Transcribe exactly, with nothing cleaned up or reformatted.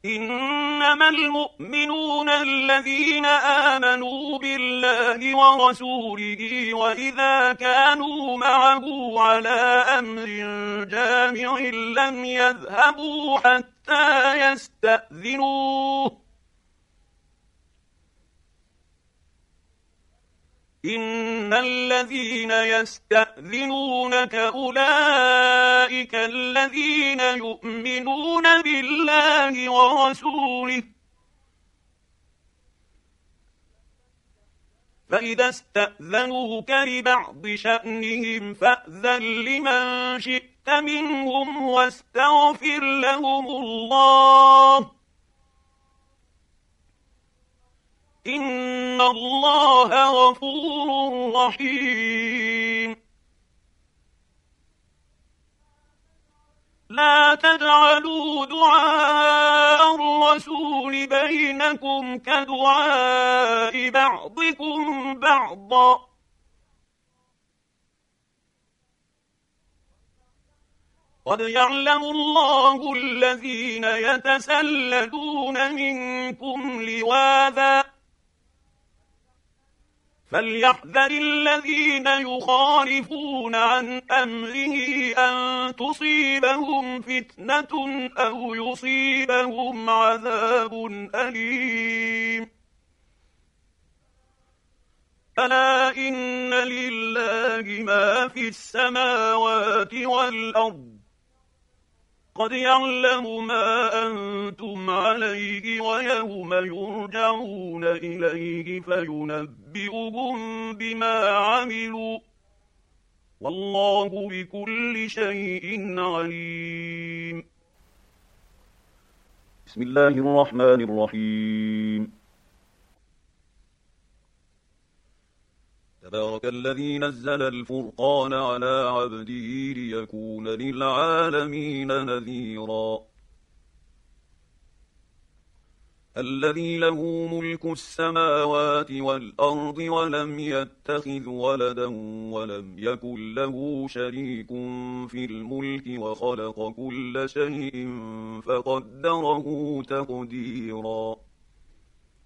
إنما المؤمنون الذين آمنوا بالله ورسوله وإذا كانوا معه على أمر جامع لم يذهبوا حتى يستأذنوه إن الذين يستأذنونك أولئك الذين يؤمنون بالله ورسوله فإذا استأذنوك لبعض شأنهم فأذن لمن شئت منهم واستغفر لهم الله إن الله غفور رحيم لا تجعلوا دعاء الرسول بينكم كدعاء بعضكم بعضا قد يعلم الله الذين يتسللون منكم لواذا فليحذر الذين يخالفون عن أمره أن تصيبهم فتنة أو يصيبهم عذاب أليم ألا إن لله ما في السماوات والأرض قد يعلم ما أنتم عليه ويوم يرجعون إليه فينبئهم بما عملوا والله بكل شيء عليم. بسم الله الرحمن الرحيم. تبارك الذي نزل الفرقان على عبده ليكون للعالمين نذيرا الذي له ملك السماوات والأرض ولم يتخذ ولدا ولم يكن له شريك في الملك وخلق كل شيء فقدره تقديرا